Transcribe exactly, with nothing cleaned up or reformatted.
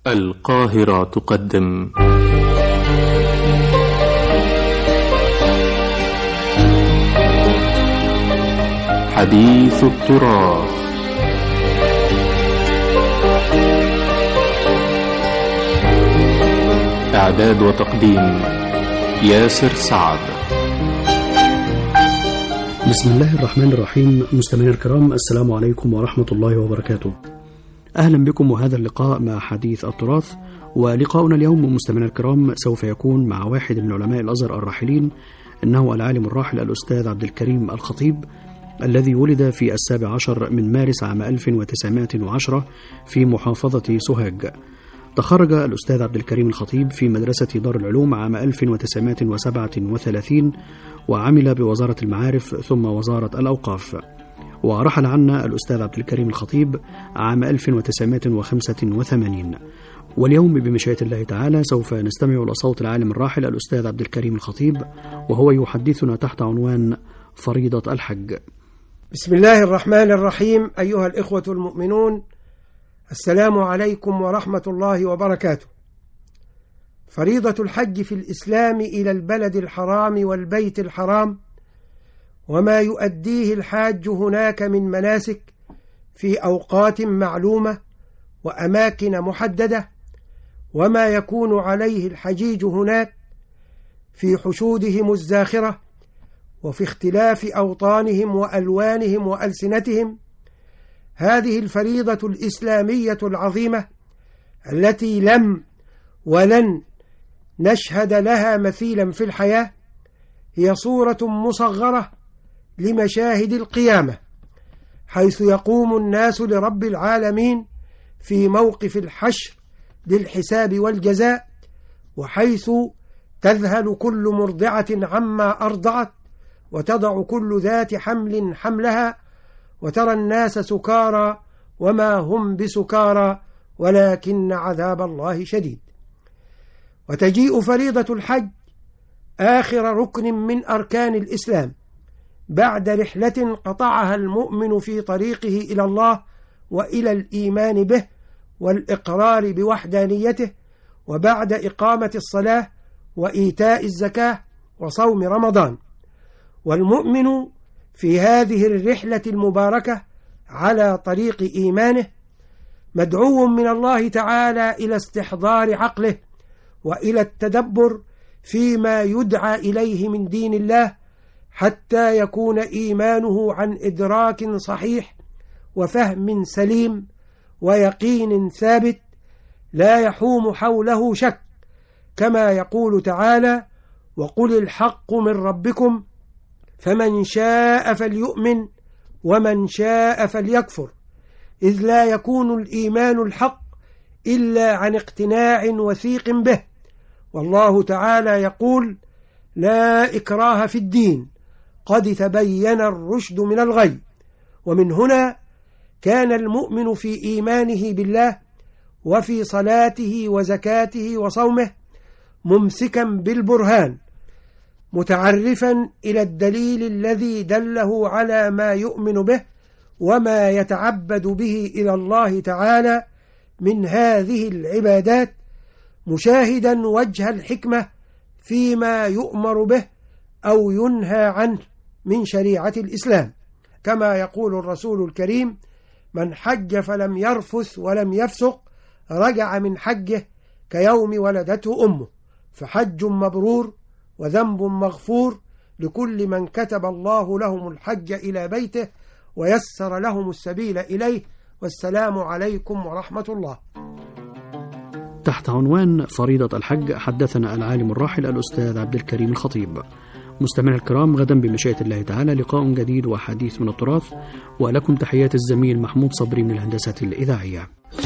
القاهرة تقدم حديث التراث. إعداد وتقديم ياسر سعد. بسم الله الرحمن الرحيم. مستمعينا الكرام، السلام عليكم ورحمة الله وبركاته. أهلا بكم وهذا اللقاء مع حديث التراث. ولقاؤنا اليوم مستمعينا الكرام سوف يكون مع واحد من علماء الأزهر الراحلين، إنه العالم الراحل الأستاذ عبد الكريم الخطيب، الذي ولد في السابع عشر من مارس عام ألف وتسعمائة وعشرة في محافظة سوهاج. تخرج الأستاذ عبد الكريم الخطيب في مدرسة دار العلوم عام ألف وتسعمائة وسبعة وثلاثين، وعمل بوزارة المعارف ثم وزارة الأوقاف. ورحل عنا الأستاذ عبد الكريم الخطيب عام ألف وتسعمائة وخمسة وثمانين. واليوم بمشيئة الله تعالى سوف نستمع لصوت العالم الراحل الأستاذ عبد الكريم الخطيب، وهو يحدثنا تحت عنوان فريضة الحج. بسم الله الرحمن الرحيم. أيها الإخوة المؤمنون، السلام عليكم ورحمة الله وبركاته. فريضة الحج في الإسلام إلى البلد الحرام والبيت الحرام، وما يؤديه الحاج هناك من مناسك في أوقات معلومة وأماكن محددة، وما يكون عليه الحجيج هناك في حشودهم الزاخرة وفي اختلاف أوطانهم وألوانهم وألسنتهم. هذه الفريضة الإسلامية العظيمة التي لم ولن نشهد لها مثيلا في الحياة، هي صورة مصغرة لمشاهد القيامة، حيث يقوم الناس لرب العالمين في موقف الحشر للحساب والجزاء، وحيث تذهل كل مرضعة عما أرضعت، وتضع كل ذات حمل حملها، وترى الناس سكارى وما هم بسكارى ولكن عذاب الله شديد. وتجيء فريضة الحج آخر ركن من أركان الإسلام بعد رحلة قطعها المؤمن في طريقه إلى الله وإلى الإيمان به والإقرار بوحدانيته، وبعد إقامة الصلاة وإيتاء الزكاة وصوم رمضان. والمؤمن في هذه الرحلة المباركة على طريق إيمانه مدعو من الله تعالى إلى استحضار عقله وإلى التدبر فيما يدعى إليه من دين الله، حتى يكون إيمانه عن إدراك صحيح وفهم سليم ويقين ثابت لا يحوم حوله شك، كما يقول تعالى: وقل الحق من ربكم فمن شاء فليؤمن ومن شاء فليكفر، إذ لا يكون الإيمان الحق إلا عن اقتناع وثيق به. والله تعالى يقول: لا إكراه في الدين قد تبين الرشد من الغي. ومن هنا كان المؤمن في إيمانه بالله وفي صلاته وزكاته وصومه ممسكا بالبرهان، متعرفا إلى الدليل الذي دله على ما يؤمن به وما يتعبد به إلى الله تعالى من هذه العبادات، مشاهدا وجه الحكمة فيما يؤمر به أو ينهى عنه من شريعة الإسلام، كما يقول الرسول الكريم: من حج فلم يرفث ولم يفسق رجع من حجه كيوم ولدته أمه، فحج مبرور وذنب مغفور لكل من كتب الله لهم الحج إلى بيته ويسر لهم السبيل إليه. والسلام عليكم ورحمة الله. تحت عنوان فريضة الحج حدثنا العالم الراحل الأستاذ عبد الكريم الخطيب. مستمعينا الكرام، غدا بمشيئة الله تعالى لقاء جديد وحديث من التراث، ولكم تحيات الزميل محمود صبري من الهندسة الإذاعية.